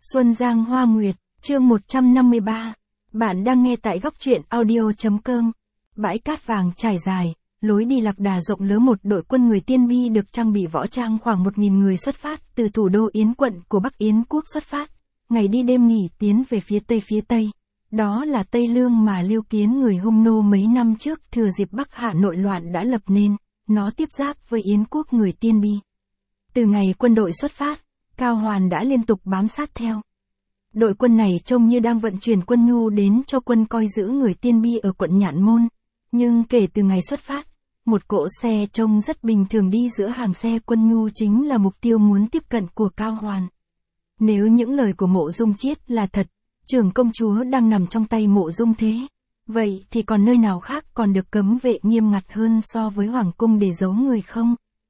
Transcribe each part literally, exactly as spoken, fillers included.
Xuân Giang Hoa Nguyệt, chương một trăm năm mươi ba. Bạn đang nghe tại góc truyện audio.com. Bãi cát vàng trải dài, lối đi lạc đà rộng lớn. Một đội quân người Tiên Bi được trang bị võ trang khoảng một nghìn người xuất phát từ thủ đô Yến quận của Bắc Yến quốc xuất phát. Ngày đi đêm nghỉ tiến về phía tây phía tây. Đó là Tây Lương mà Lưu Kiến người Hung Nô mấy năm trước thừa dịp Bắc Hạ nội loạn đã lập nên, nó tiếp giáp với Yến quốc người Tiên Bi. Từ ngày quân đội xuất phát, Cao Hoàn đã liên tục bám sát theo. Đội quân này trông như đang vận chuyển quân nhu đến cho quân coi giữ người Tiên Bi ở quận Nhạn Môn. Nhưng kể từ ngày xuất phát, một cỗ xe trông rất bình thường đi giữa hàng xe quân nhu chính là mục tiêu muốn tiếp cận của Cao Hoàn. Nếu những lời của Mộ Dung Chiết là thật, trưởng công chúa đang nằm trong tay Mộ Dung Thế, vậy thì còn nơi nào khác còn được cấm vệ nghiêm ngặt hơn so với Hoàng cung để giấu người không?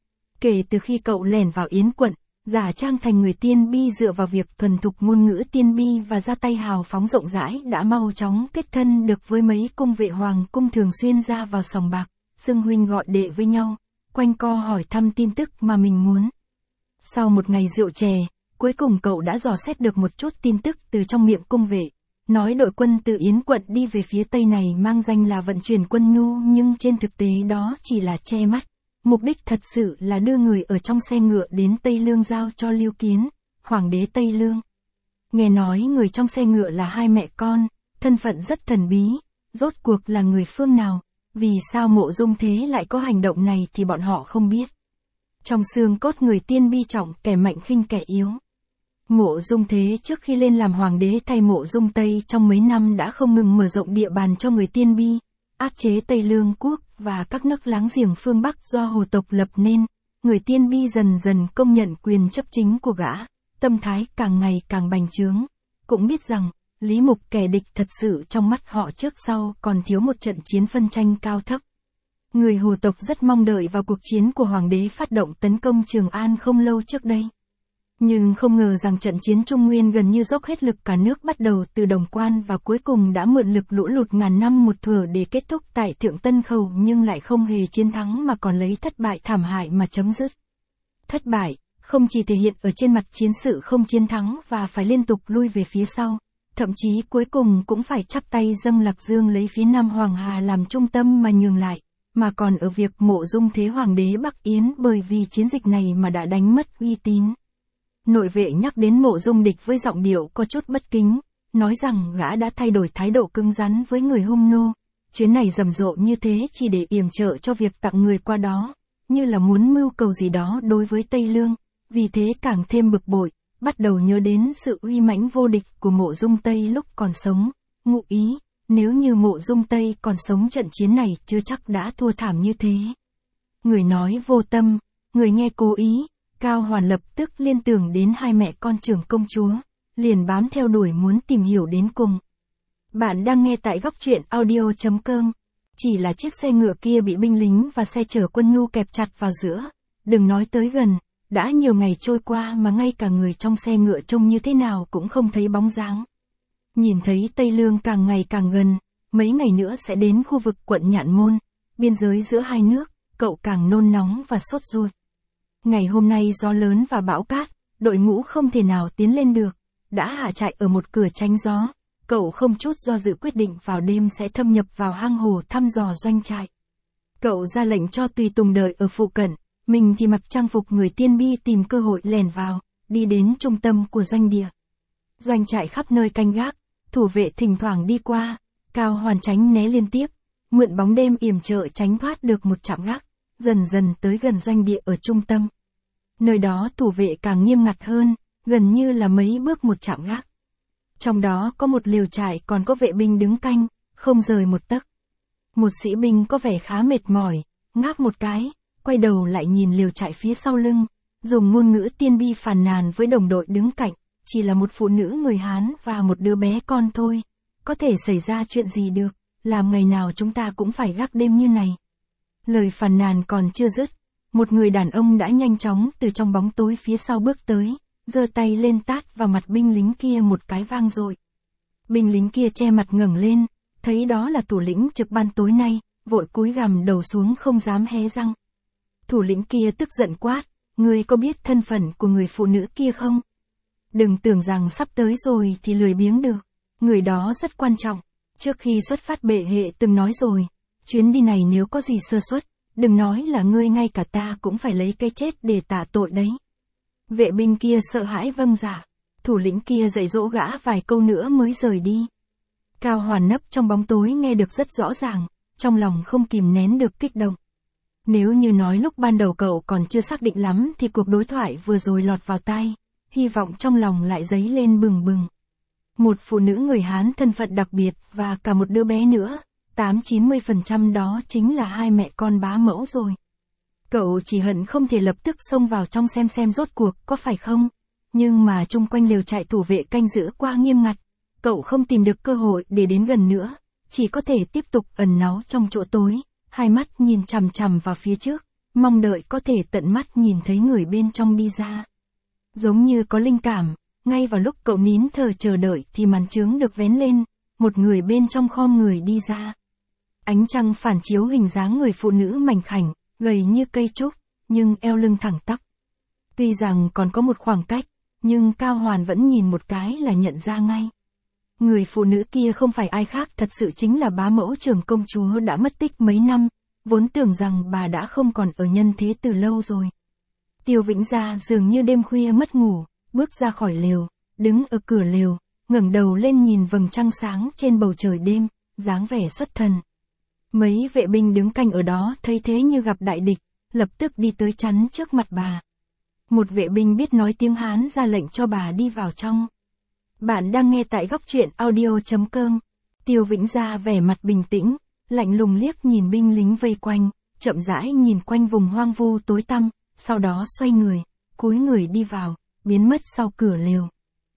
Kể từ khi cậu lẻn vào Yến quận, giả trang thành người Tiên Bi dựa vào việc thuần thục ngôn ngữ Tiên Bi và ra tay hào phóng rộng rãi đã mau chóng kết thân được với mấy cung vệ hoàng cung thường xuyên ra vào sòng bạc, xưng huynh gọi đệ với nhau, quanh co hỏi thăm tin tức mà mình muốn. Sau một ngày rượu chè, cuối cùng cậu đã dò xét được một chút tin tức từ trong miệng cung vệ, nói đội quân từ Yến quận đi về phía tây này mang danh là vận chuyển quân nhu nhưng trên thực tế đó chỉ là che mắt. Mục đích thật sự là đưa người ở trong xe ngựa đến Tây Lương giao cho Lưu Kiến, hoàng đế Tây Lương. Nghe nói người trong xe ngựa là hai mẹ con, thân phận rất thần bí, rốt cuộc là người phương nào, vì sao Mộ Dung Thế lại có hành động này thì bọn họ không biết. Trong xương cốt người Tiên Bi trọng kẻ mạnh khinh kẻ yếu. Mộ Dung Thế trước khi lên làm hoàng đế thay Mộ Dung Tây trong mấy năm đã không ngừng mở rộng địa bàn cho người Tiên Bi, áp chế Tây Lương quốc và các nước láng giềng phương Bắc do Hồ tộc lập nên, người Tiên Bi dần dần công nhận quyền chấp chính của gã, tâm thái càng ngày càng bành trướng, cũng biết rằng, Lý Mục kẻ địch thật sự trong mắt họ trước sau còn thiếu một trận chiến phân tranh cao thấp. Người Hồ tộc rất mong đợi vào cuộc chiến của hoàng đế phát động tấn công Trường An không lâu trước đây. Nhưng không ngờ rằng trận chiến Trung Nguyên gần như dốc hết lực cả nước bắt đầu từ Đồng Quan và cuối cùng đã mượn lực lũ lụt ngàn năm một thuở để kết thúc tại Thượng Tân Khẩu nhưng lại không hề chiến thắng mà còn lấy thất bại thảm hại mà chấm dứt. Thất bại, không chỉ thể hiện ở trên mặt chiến sự không chiến thắng và phải liên tục lui về phía sau, thậm chí cuối cùng cũng phải chắp tay dâng Lạc Dương lấy phía Nam Hoàng Hà làm trung tâm mà nhường lại, mà còn ở việc Mộ Dung Thế hoàng đế Bắc Yến bởi vì chiến dịch này mà đã đánh mất uy tín. Nội vệ nhắc đến Mộ Dung Địch với giọng điệu có chút bất kính, nói rằng gã đã thay đổi thái độ cứng rắn với người Hung Nô. Chuyến này rầm rộ như thế chỉ để yểm trợ cho việc tặng người qua đó, như là muốn mưu cầu gì đó đối với Tây Lương, vì thế càng thêm bực bội, bắt đầu nhớ đến sự uy mãnh vô địch của Mộ Dung Tây lúc còn sống, ngụ ý, nếu như Mộ Dung Tây còn sống trận chiến này chưa chắc đã thua thảm như thế. Người nói vô tâm, người nghe cố ý. Cao Hoàn lập tức liên tưởng đến hai mẹ con trưởng công chúa, liền bám theo đuổi muốn tìm hiểu đến cùng. Bạn đang nghe tại góc truyện audio.com. Chỉ là chiếc xe ngựa kia bị binh lính và xe chở quân nhu kẹp chặt vào giữa, đừng nói tới gần, đã nhiều ngày trôi qua mà ngay cả người trong xe ngựa trông như thế nào cũng không thấy bóng dáng. Nhìn thấy Tây Lương càng ngày càng gần, mấy ngày nữa sẽ đến khu vực quận Nhạn Môn, biên giới giữa hai nước, cậu càng nôn nóng và sốt ruột. Ngày hôm nay gió lớn và bão cát, đội ngũ không thể nào tiến lên được, đã hạ trại ở một cửa tránh gió, cậu không chút do dự quyết định vào đêm sẽ thâm nhập vào hang hồ thăm dò doanh trại. Cậu ra lệnh cho tùy tùng đợi ở phụ cận, mình thì mặc trang phục người Tiên Bi tìm cơ hội lẻn vào, đi đến trung tâm của doanh địa. Doanh trại khắp nơi canh gác, thủ vệ thỉnh thoảng đi qua, Cao Hoàn tránh né liên tiếp, mượn bóng đêm yểm trợ tránh thoát được một trạm gác, dần dần tới gần doanh địa ở trung tâm. Nơi đó thủ vệ càng nghiêm ngặt hơn, gần như là mấy bước một trạm gác. Trong đó có một lều trại còn có vệ binh đứng canh, không rời một tấc. Một sĩ binh có vẻ khá mệt mỏi, ngáp một cái, quay đầu lại nhìn lều trại phía sau lưng, dùng ngôn ngữ Tiên Bi phàn nàn với đồng đội đứng cạnh, chỉ là một phụ nữ người Hán và một đứa bé con thôi, có thể xảy ra chuyện gì được, làm ngày nào chúng ta cũng phải gác đêm như này. Lời phàn nàn còn chưa dứt, một người đàn ông đã nhanh chóng từ trong bóng tối phía sau bước tới, giơ tay lên tát vào mặt binh lính kia một cái vang dội. Binh lính kia che mặt ngẩng lên, thấy đó là thủ lĩnh trực ban tối nay, vội cúi gằm đầu xuống không dám hé răng. Thủ lĩnh kia tức giận quát, ngươi có biết thân phận của người phụ nữ kia không? Đừng tưởng rằng sắp tới rồi thì lười biếng được. Người đó rất quan trọng. Trước khi xuất phát bệ hệ từng nói rồi, chuyến đi này nếu có gì sơ suất, đừng nói là ngươi, ngay cả ta cũng phải lấy cái chết để tạ tội đấy. Vệ binh kia sợ hãi vâng dạ. Thủ lĩnh kia dạy dỗ gã vài câu nữa mới rời đi. Cao Hoàn nấp trong bóng tối nghe được rất rõ ràng, trong lòng không kìm nén được kích động. Nếu như nói lúc ban đầu cậu còn chưa xác định lắm thì cuộc đối thoại vừa rồi lọt vào tai, hy vọng trong lòng lại dấy lên bừng bừng. Một phụ nữ người Hán thân phận đặc biệt và cả một đứa bé nữa, tám chín mươi phần trăm đó chính là hai mẹ con bá mẫu rồi. Cậu chỉ hận không thể lập tức xông vào trong xem xem rốt cuộc có phải không, nhưng mà chung quanh lều trại thủ vệ canh giữ qua nghiêm ngặt, cậu không tìm được cơ hội để đến gần nữa, chỉ có thể tiếp tục ẩn náu trong chỗ tối, hai mắt nhìn chằm chằm vào phía trước, mong đợi có thể tận mắt nhìn thấy người bên trong đi ra. Giống như có linh cảm, ngay vào lúc cậu nín thở chờ đợi thì màn chướng được vén lên, một người bên trong khom người đi ra. Ánh trăng phản chiếu hình dáng người phụ nữ mảnh khảnh, gầy như cây trúc, nhưng eo lưng thẳng tắp. Tuy rằng còn có một khoảng cách, nhưng Cao Hoàn vẫn nhìn một cái là nhận ra ngay. Người phụ nữ kia không phải ai khác, thật sự chính là bá mẫu Trưởng công chúa đã mất tích mấy năm, vốn tưởng rằng bà đã không còn ở nhân thế từ lâu rồi. Tiêu Vĩnh Gia dường như đêm khuya mất ngủ, bước ra khỏi lều, đứng ở cửa lều, ngẩng đầu lên nhìn vầng trăng sáng trên bầu trời đêm, dáng vẻ xuất thần. Mấy vệ binh đứng canh ở đó thấy thế như gặp đại địch, lập tức đi tới chắn trước mặt bà. Một vệ binh biết nói tiếng Hán ra lệnh cho bà đi vào trong. Bạn đang nghe tại góc truyện audio chấm com. Tiêu Vĩnh Gia vẻ mặt bình tĩnh, lạnh lùng liếc nhìn binh lính vây quanh, chậm rãi nhìn quanh vùng hoang vu tối tăm, sau đó xoay người, cúi người đi vào, biến mất sau cửa lều.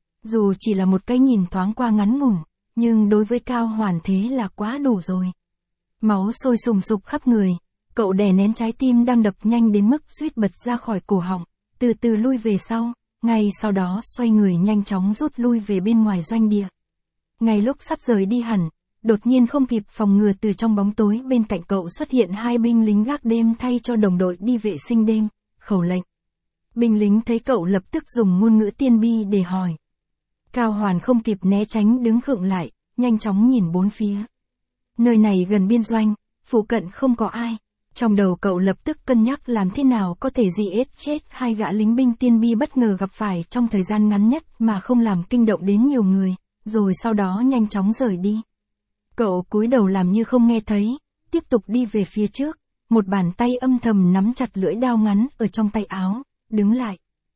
Dù chỉ là một cái nhìn thoáng qua ngắn ngủn, nhưng đối với Cao Hoàn thế là quá đủ rồi. Máu sôi sùng sục khắp người, cậu đè nén trái tim đang đập nhanh đến mức suýt bật ra khỏi cổ họng, từ từ lui về sau, ngay sau đó xoay người nhanh chóng rút lui về bên ngoài doanh địa. Ngay lúc sắp rời đi hẳn, đột nhiên không kịp phòng ngừa từ trong bóng tối bên cạnh cậu xuất hiện hai binh lính gác đêm thay cho đồng đội đi vệ sinh đêm, khẩu lệnh. Binh lính thấy cậu lập tức dùng ngôn ngữ tiên bi để hỏi. Cao Hoàn không kịp né tránh đứng khựng lại, nhanh chóng nhìn bốn phía. Nơi này gần biên doanh, phụ cận không có ai. Trong đầu cậu lập tức cân nhắc làm thế nào có thể dì ết chết hai gã lính binh tiên bi bất ngờ gặp phải trong thời gian ngắn nhất mà không làm kinh động đến nhiều người, rồi sau đó nhanh chóng rời đi. Cậu cúi đầu làm như không nghe thấy, tiếp tục đi về phía trước, một bàn tay âm thầm nắm chặt lưỡi đao ngắn ở trong tay áo, đứng lại.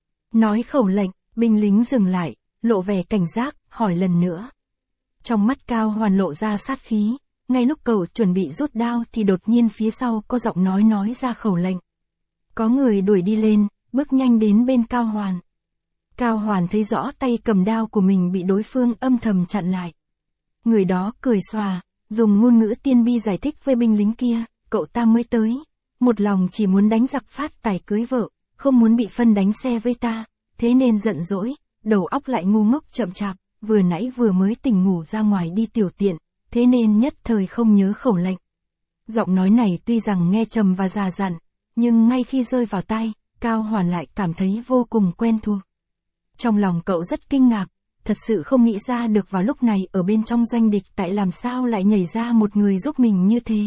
Nói khẩu lệnh, binh lính dừng lại, lộ vẻ cảnh giác, hỏi lần nữa. Trong mắt Cao Hoàn lộ ra sát khí. Ngay lúc cậu chuẩn bị rút đao thì đột nhiên phía sau có giọng nói nói ra khẩu lệnh. Có người đuổi đi lên, bước nhanh đến bên Cao Hoàn. Cao Hoàn thấy rõ tay cầm đao của mình bị đối phương âm thầm chặn lại. Người đó cười xòa, dùng ngôn ngữ tiên bi giải thích với binh lính kia, cậu ta mới tới. Một lòng chỉ muốn đánh giặc phát tài cưới vợ, không muốn bị phân đánh xe với ta, thế nên giận dỗi, đầu óc lại ngu ngốc chậm chạp, vừa nãy vừa mới tỉnh ngủ ra ngoài đi tiểu tiện. Thế nên nhất thời không nhớ khẩu lệnh. Giọng nói này tuy rằng nghe trầm và già dặn, nhưng ngay khi rơi vào tai, Cao Hoàn lại cảm thấy vô cùng quen thuộc. Trong lòng cậu rất kinh ngạc, thật sự không nghĩ ra được vào lúc này ở bên trong doanh địch tại làm sao lại nhảy ra một người giúp mình như thế.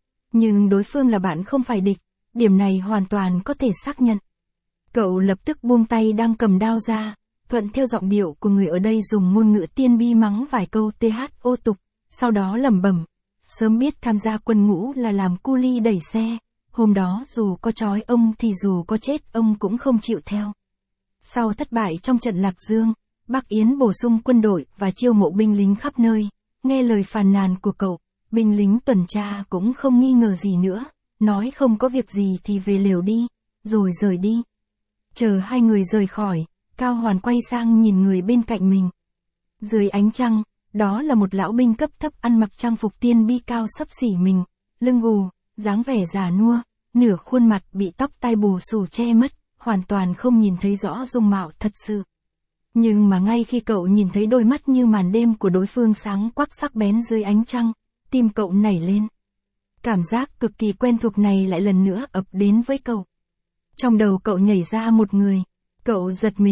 Nhưng đối phương là bạn không phải địch, điểm này hoàn toàn có thể xác nhận. Cậu lập tức buông tay đang cầm đao ra, thuận theo giọng điệu của người ở đây dùng ngôn ngữ tiên bi mắng vài câu th ô tục. Sau đó lẩm bẩm, sớm biết tham gia quân ngũ là làm cu li đẩy xe, hôm đó dù có trói ông thì dù có chết ông cũng không chịu theo. Sau thất bại trong trận Lạc Dương, Bắc Yến bổ sung quân đội và chiêu mộ binh lính khắp nơi, nghe lời phàn nàn của cậu, binh lính tuần tra cũng không nghi ngờ gì nữa, nói không có việc gì thì về lều đi, rồi rời đi. Chờ hai người rời khỏi, Cao Hoàn quay sang nhìn người bên cạnh mình. Dưới ánh trăng, đó là một lão binh cấp thấp ăn mặc trang phục tiên bi cao xấp xỉ mình, lưng gù, dáng vẻ già nua, nửa khuôn mặt bị tóc tai bù xù che mất, hoàn toàn không nhìn thấy rõ dung mạo thật sự. Nhưng mà ngay khi cậu nhìn thấy đôi mắt như màn đêm của đối phương sáng quắc sắc bén dưới ánh trăng, tim cậu nảy lên. Cảm giác cực kỳ quen thuộc này lại lần nữa ập đến với cậu. Trong đầu cậu nhảy ra một người, cậu giật mình,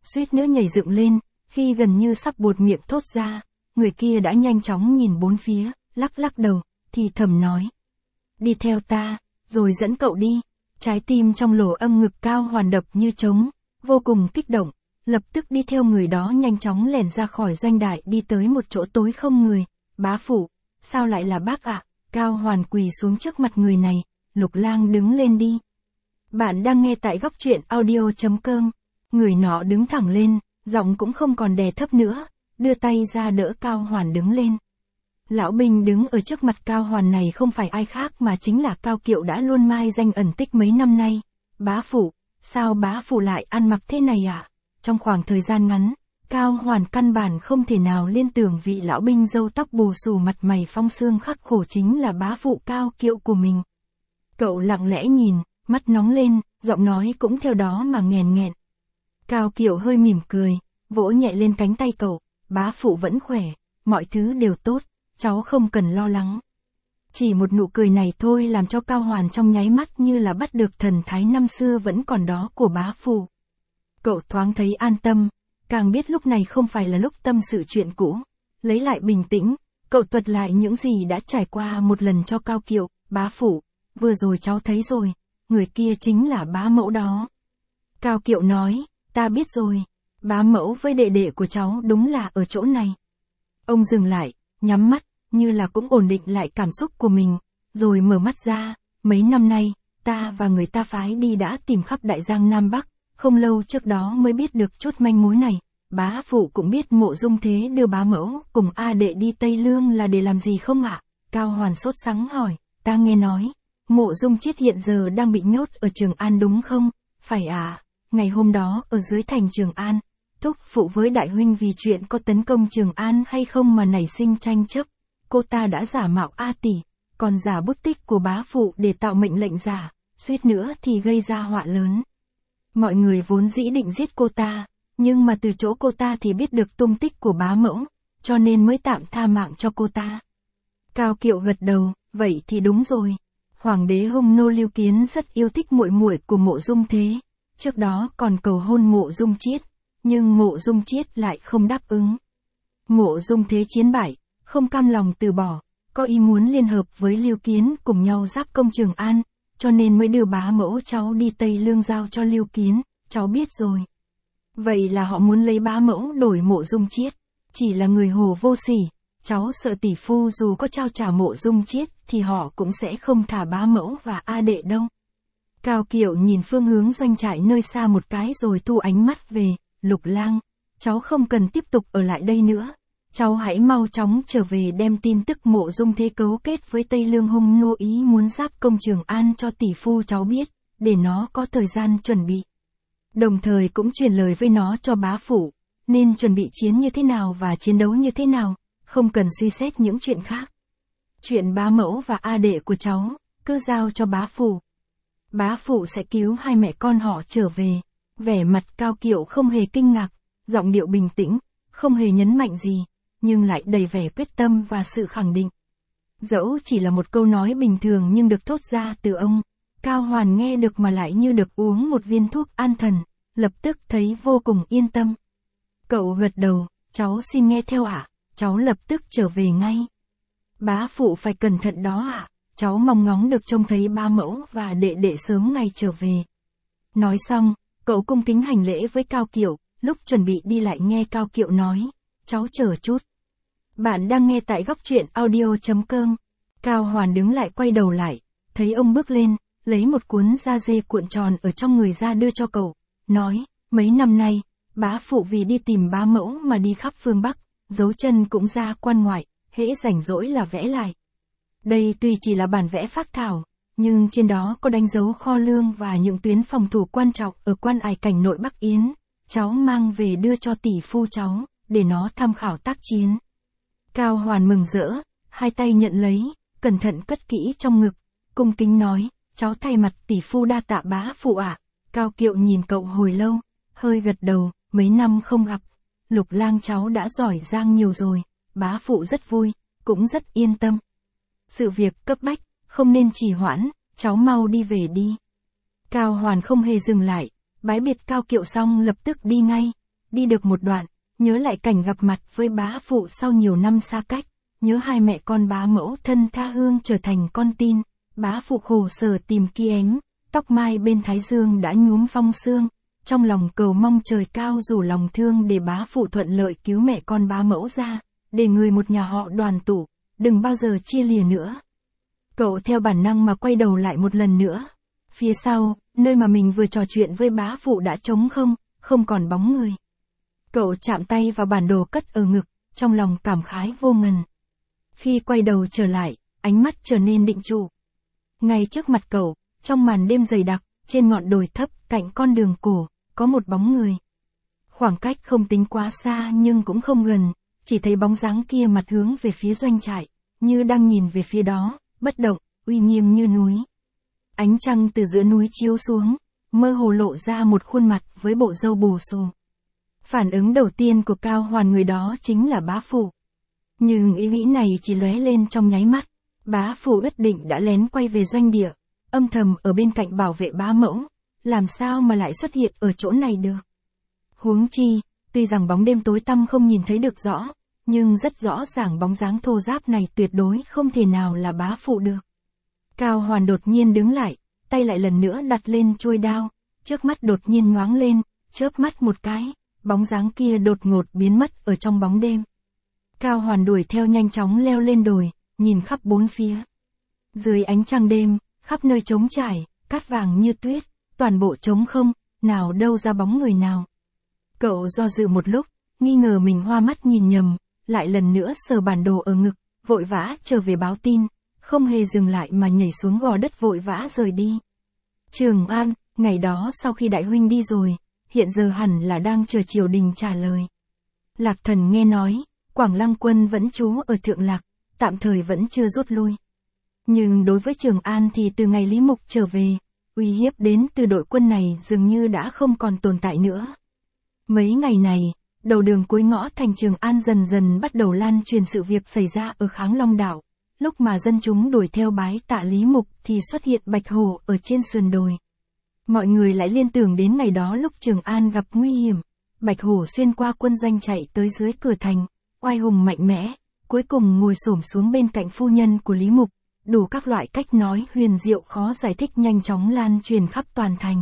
suýt nữa nhảy dựng lên, khi gần như sắp buột miệng thốt ra, người kia đã nhanh chóng nhìn bốn phía, lắc lắc đầu, thì thầm nói. Đi theo ta, rồi dẫn cậu đi. Trái tim trong lỗ âm ngực Cao Hoàn đập như trống, vô cùng kích động, lập tức đi theo người đó nhanh chóng lẻn ra khỏi doanh đại đi tới một chỗ tối không người. Bá phụ, sao lại là bác ạ? Cao Hoàn quỳ xuống trước mặt người này, Lục Lang đứng lên đi. Bạn đang nghe tại góc truyện audio.com. Người nọ đứng thẳng lên, giọng cũng không còn đè thấp nữa, đưa tay ra đỡ Cao Hoàn đứng lên. Lão binh đứng ở trước mặt Cao Hoàn này không phải ai khác mà chính là Cao Kiệu đã luôn mai danh ẩn tích mấy năm nay. Bá phụ, sao bá phụ lại ăn mặc thế này ạ? À? Trong khoảng thời gian ngắn, Cao Hoàn căn bản không thể nào liên tưởng vị lão binh râu tóc bù xù mặt mày phong xương khắc khổ chính là bá phụ Cao Kiệu của mình. Cậu lặng lẽ nhìn, mắt nóng lên, giọng nói cũng theo đó mà nghèn nghẹn. Cao Kiệu hơi mỉm cười, vỗ nhẹ lên cánh tay cậu, bá phụ vẫn khỏe, mọi thứ đều tốt, cháu không cần lo lắng. Chỉ một nụ cười này thôi làm cho Cao Hoàn trong nháy mắt như là bắt được thần thái năm xưa vẫn còn đó của bá phụ. Cậu thoáng thấy an tâm, càng biết lúc này không phải là lúc tâm sự chuyện cũ. Lấy lại bình tĩnh, cậu thuật lại những gì đã trải qua một lần cho Cao Kiệu. Bá phụ, vừa rồi cháu thấy rồi, người kia chính là bá mẫu đó. Cao Kiệu nói, ta biết rồi, bá mẫu với đệ đệ của cháu đúng là ở chỗ này. Ông dừng lại, nhắm mắt, như là cũng ổn định lại cảm xúc của mình, rồi mở mắt ra. Mấy năm nay, ta và người ta phái đi đã tìm khắp Đại Giang Nam Bắc, không lâu trước đó mới biết được chút manh mối này. Bá phụ cũng biết Mộ Dung Thế đưa bá mẫu cùng A đệ đi Tây Lương là để làm gì không ạ? Cao Hoàn sốt sắng hỏi, ta nghe nói, Mộ Dung Chiết hiện giờ đang bị nhốt ở Trường An đúng không? Phải à, ngày hôm đó ở dưới thành Trường An, thúc phụ với đại huynh vì chuyện có tấn công Trường An hay không mà nảy sinh tranh chấp. Cô ta đã giả mạo A tỷ, còn giả bút tích của bá phụ để tạo mệnh lệnh giả, suýt nữa thì gây ra họa lớn. Mọi người vốn dĩ định giết cô ta, nhưng mà từ chỗ cô ta thì biết được tung tích của bá mẫu, cho nên mới tạm tha mạng cho cô ta. Cao Kiệu gật đầu, vậy thì đúng rồi. Hoàng đế Hung Nô Lưu Kiến rất yêu thích muội muội của Mộ Dung Thế, trước đó còn cầu hôn Mộ Dung Chiết, nhưng Mộ Dung Chiết lại không đáp ứng. Mộ Dung Thế chiến bại, không cam lòng từ bỏ, có ý muốn liên hợp với Lưu Kiến cùng nhau giáp công Trường An, cho nên mới đưa bá mẫu cháu đi Tây Lương giao cho Lưu Kiến. Cháu biết rồi. Vậy là họ muốn lấy bá mẫu đổi Mộ Dung Chiết, chỉ là người hồ vô sỉ. Cháu sợ tỷ phu dù có trao trả Mộ Dung Chiết thì họ cũng sẽ không thả bá mẫu và A đệ đâu. Cao Kiệu nhìn phương hướng doanh trại nơi xa một cái rồi thu ánh mắt về. Lục Lang, cháu không cần tiếp tục ở lại đây nữa. Cháu hãy mau chóng trở về đem tin tức Mộ Dung Thế cấu kết với Tây Lương Hung Nô ý muốn giáp công Trường An cho tỷ phu cháu biết, để nó có thời gian chuẩn bị. Đồng thời cũng truyền lời với nó cho bá phụ, nên chuẩn bị chiến như thế nào và chiến đấu như thế nào, không cần suy xét những chuyện khác. Chuyện bá mẫu và A đệ của cháu, cứ giao cho bá phụ. Bá phụ sẽ cứu hai mẹ con họ trở về. Vẻ mặt Cao Kiệu không hề kinh ngạc, giọng điệu bình tĩnh, không hề nhấn mạnh gì, nhưng lại đầy vẻ quyết tâm và sự khẳng định. Dẫu chỉ là một câu nói bình thường nhưng được thốt ra từ ông, Cao Hoàn nghe được mà lại như được uống một viên thuốc an thần, lập tức thấy vô cùng yên tâm. Cậu gật đầu, cháu xin nghe theo ạ, à? Cháu lập tức trở về ngay. Bá phụ phải cẩn thận đó ạ, à? Cháu mong ngóng được trông thấy ba mẫu và đệ đệ sớm ngày trở về. Nói xong, cậu cung kính hành lễ với Cao Kiệu, lúc chuẩn bị đi lại nghe Cao Kiệu nói, cháu chờ chút. Bạn đang nghe tại góc truyện audio.com. Cao Hoàn đứng lại quay đầu lại, thấy ông bước lên, lấy một cuốn da dê cuộn tròn ở trong người ra đưa cho cậu, nói, mấy năm nay, bá phụ vì đi tìm bá mẫu mà đi khắp phương Bắc, dấu chân cũng ra quan ngoại, hễ rảnh rỗi là vẽ lại. Đây tuy chỉ là bản vẽ phác thảo, nhưng trên đó có đánh dấu kho lương và những tuyến phòng thủ quan trọng ở quan ải cảnh nội Bắc Yến, cháu mang về đưa cho tỷ phu cháu, để nó tham khảo tác chiến. Cao Hoàn mừng rỡ, hai tay nhận lấy, cẩn thận cất kỹ trong ngực, cung kính nói, cháu thay mặt tỷ phu đa tạ bá phụ ạ. À. Cao Kiệu nhìn cậu hồi lâu, hơi gật đầu, mấy năm không gặp, Lục Lang cháu đã giỏi giang nhiều rồi, bá phụ rất vui, cũng rất yên tâm. Sự việc cấp bách, không nên trì hoãn, cháu mau đi về đi. Cao Hoàn không hề dừng lại, bái biệt Cao Kiệu xong lập tức đi ngay, đi được một đoạn, nhớ lại cảnh gặp mặt với bá phụ sau nhiều năm xa cách, nhớ hai mẹ con bá mẫu thân tha hương trở thành con tin, bá phụ khổ sở tìm kiếm, tóc mai bên thái dương đã nhuốm phong sương, trong lòng cầu mong trời cao rủ lòng thương để bá phụ thuận lợi cứu mẹ con bá mẫu ra, để người một nhà họ đoàn tụ, đừng bao giờ chia lìa nữa. Cậu theo bản năng mà quay đầu lại một lần nữa. Phía sau, nơi mà mình vừa trò chuyện với bá phụ đã trống không, không còn bóng người. Cậu chạm tay vào bản đồ cất ở ngực, trong lòng cảm khái vô ngần. Khi quay đầu trở lại, ánh mắt trở nên định trụ. Ngay trước mặt cậu, trong màn đêm dày đặc, trên ngọn đồi thấp cạnh con đường cổ, có một bóng người. Khoảng cách không tính quá xa nhưng cũng không gần, chỉ thấy bóng dáng kia mặt hướng về phía doanh trại, như đang nhìn về phía đó, bất động, uy nghiêm như núi. Ánh trăng từ giữa núi chiếu xuống, mơ hồ lộ ra một khuôn mặt với bộ râu bù xù. Phản ứng đầu tiên của Cao Hoàn người đó chính là bá phụ. Nhưng ý nghĩ này chỉ lóe lên trong nháy mắt, bá phụ ước định đã lén quay về doanh địa, âm thầm ở bên cạnh bảo vệ bá mẫu, làm sao mà lại xuất hiện ở chỗ này được. Huống chi, tuy rằng bóng đêm tối tăm không nhìn thấy được rõ, nhưng rất rõ ràng bóng dáng thô ráp này tuyệt đối không thể nào là bá phụ được. Cao Hoàn đột nhiên đứng lại, tay lại lần nữa đặt lên chuôi đao, trước mắt đột nhiên nhoáng lên, chớp mắt một cái, bóng dáng kia đột ngột biến mất ở trong bóng đêm. Cao Hoàn đuổi theo nhanh chóng leo lên đồi, nhìn khắp bốn phía. Dưới ánh trăng đêm, khắp nơi trống trải, cát vàng như tuyết, toàn bộ trống không, nào đâu ra bóng người nào. Cậu do dự một lúc, nghi ngờ mình hoa mắt nhìn nhầm, lại lần nữa sờ bản đồ ở ngực, vội vã trở về báo tin, không hề dừng lại mà nhảy xuống gò đất vội vã rời đi. Trường An, ngày đó sau khi đại huynh đi rồi, hiện giờ hẳn là đang chờ triều đình trả lời. Lạc Thần nghe nói, Quảng Lăng quân vẫn trú ở Thượng Lạc, tạm thời vẫn chưa rút lui. Nhưng đối với Trường An thì từ ngày Lý Mục trở về, uy hiếp đến từ đội quân này dường như đã không còn tồn tại nữa. Mấy ngày này, đầu đường cuối ngõ thành Trường An dần dần bắt đầu lan truyền sự việc xảy ra ở Kháng Long đảo. Lúc mà dân chúng đuổi theo bái tạ Lý Mục thì xuất hiện Bạch Hổ ở trên sườn đồi. Mọi người lại liên tưởng đến ngày đó lúc Trường An gặp nguy hiểm. Bạch Hổ xuyên qua quân doanh chạy tới dưới cửa thành, oai hùng mạnh mẽ, cuối cùng ngồi xổm xuống bên cạnh phu nhân của Lý Mục. Đủ các loại cách nói huyền diệu khó giải thích nhanh chóng lan truyền khắp toàn thành.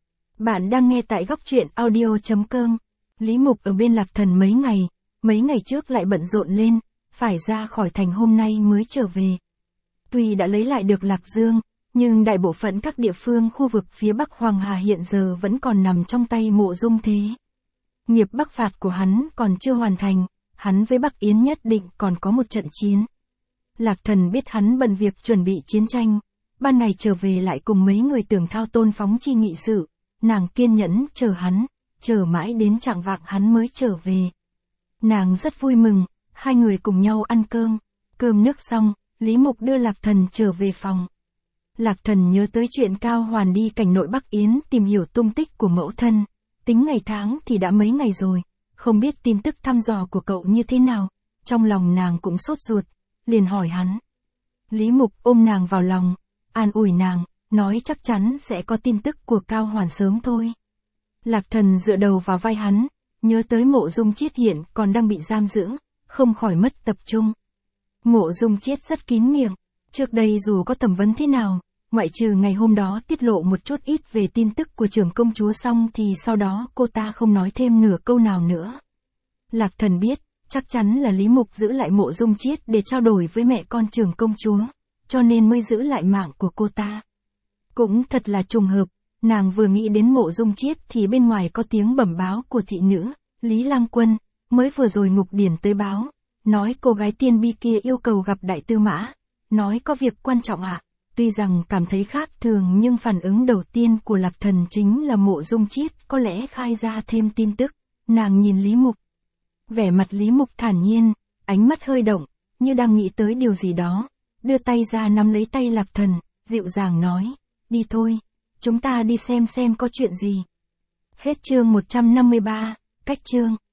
Bạn đang nghe tại góc truyện audio chấm com. Lý Mục ở bên Lạc Thần mấy ngày, mấy ngày trước lại bận rộn lên, phải ra khỏi thành hôm nay mới trở về. Tuy đã lấy lại được Lạc Dương, nhưng đại bộ phận các địa phương khu vực phía Bắc Hoàng Hà hiện giờ vẫn còn nằm trong tay Mộ Dung Thế. Nghiệp Bắc phạt của hắn còn chưa hoàn thành, hắn với Bắc Yến nhất định còn có một trận chiến. Lạc Thần biết hắn bận việc chuẩn bị chiến tranh, ban ngày trở về lại cùng mấy người Tưởng Thao Tôn phóng chi nghị sự, nàng kiên nhẫn chờ hắn, chờ mãi đến chạng vạng hắn mới trở về. Nàng rất vui mừng, hai người cùng nhau ăn cơm, cơm nước xong, Lý Mục đưa Lạc Thần trở về phòng. Lạc Thần nhớ tới chuyện Cao Hoàn đi cảnh nội Bắc Yến tìm hiểu tung tích của mẫu thân, tính ngày tháng thì đã mấy ngày rồi, không biết tin tức thăm dò của cậu như thế nào, trong lòng nàng cũng sốt ruột, liền hỏi hắn. Lý Mục ôm nàng vào lòng, an ủi nàng, nói chắc chắn sẽ có tin tức của Cao Hoàn sớm thôi. Lạc Thần dựa đầu vào vai hắn, nhớ tới Mộ Dung Chiết hiện còn đang bị giam giữ, không khỏi mất tập trung. Mộ Dung Chiết rất kín miệng, trước đây dù có thẩm vấn thế nào, ngoại trừ ngày hôm đó tiết lộ một chút ít về tin tức của trưởng công chúa xong thì sau đó cô ta không nói thêm nửa câu nào nữa. Lạc Thần biết, chắc chắn là Lý Mục giữ lại Mộ Dung Chiết để trao đổi với mẹ con trưởng công chúa, cho nên mới giữ lại mạng của cô ta. Cũng thật là trùng hợp, nàng vừa nghĩ đến Mộ Dung Chiết thì bên ngoài có tiếng bẩm báo của thị nữ, Lý Lang Quân, mới vừa rồi Ngục Điển tới báo, nói cô gái tiên bi kia yêu cầu gặp Đại Tư Mã, nói có việc quan trọng ạ. À? Tuy rằng cảm thấy khác thường nhưng phản ứng đầu tiên của Lạc Thần chính là Mộ Dung Chiết có lẽ khai ra thêm tin tức, nàng nhìn Lý Mục. Vẻ mặt Lý Mục thản nhiên, ánh mắt hơi động, như đang nghĩ tới điều gì đó, đưa tay ra nắm lấy tay Lạc Thần, dịu dàng nói, đi thôi, chúng ta đi xem xem có chuyện gì. Hết chương một trăm năm mươi ba, cách chương.